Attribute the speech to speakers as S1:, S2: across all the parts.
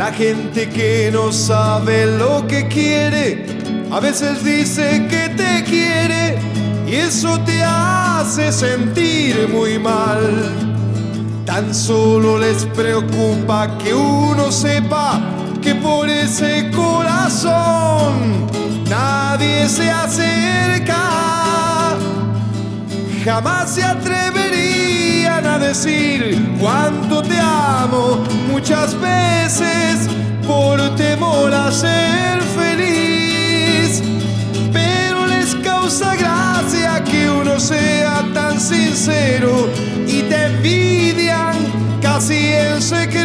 S1: La gente que no sabe lo que quiere, a veces dice que te quiere y eso te hace sentir muy mal. Tan solo les preocupa que uno sepa que por ese corazón nadie se acerca. Jamás se atreverían a decir cuánto te amo, muchas veces por temor a ser feliz. Pero les causa gracia que uno sea tan sincero y te envidian casi en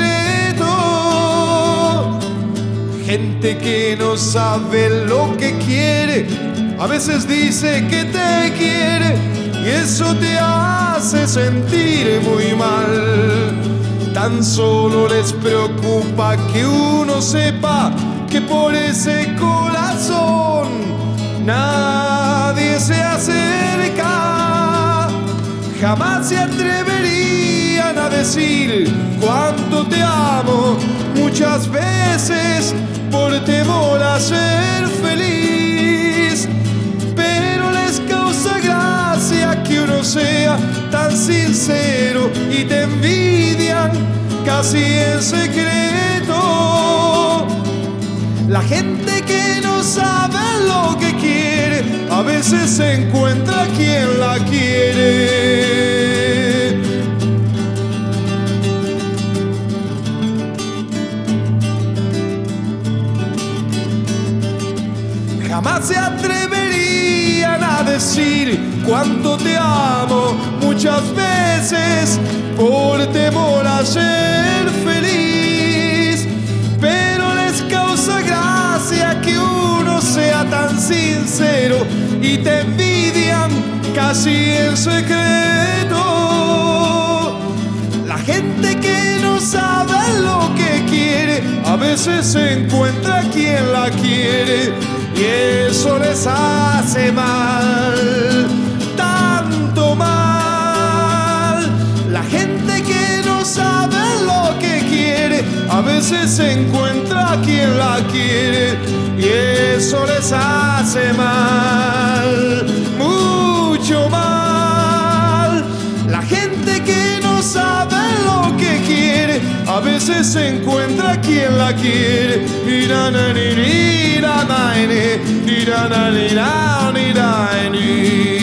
S1: secreto. Gente que no sabe lo que quiere, a veces dice que te quiere y eso te hace sentir muy mal. Tan solo les preocupa que uno sepa que por ese corazón nadie se acerca. Jamás se atreverían a decir cuánto te amo, muchas veces por temor a ser feliz. Pero les causa gracia que uno sea tan sincero y te envidian casi en secreto. La gente que no sabe lo que quiere, a veces se encuentra quien la quiere. Jamás se atreverían a decir cuánto te amo, muchas veces por temor a ser feliz. Pero les causa gracia que uno sea tan sincero y te envidian casi en secreto. La gente que no sabe lo que quiere, a veces se encuentra quien la quiere y eso les hace mal, tanto mal. La gente que no sabe lo que quiere, a veces se encuentra quien la quiere y eso les hace mal, mucho mal. La gente que no sabe lo que quiere, a veces se encuentra quien la quiere. Ni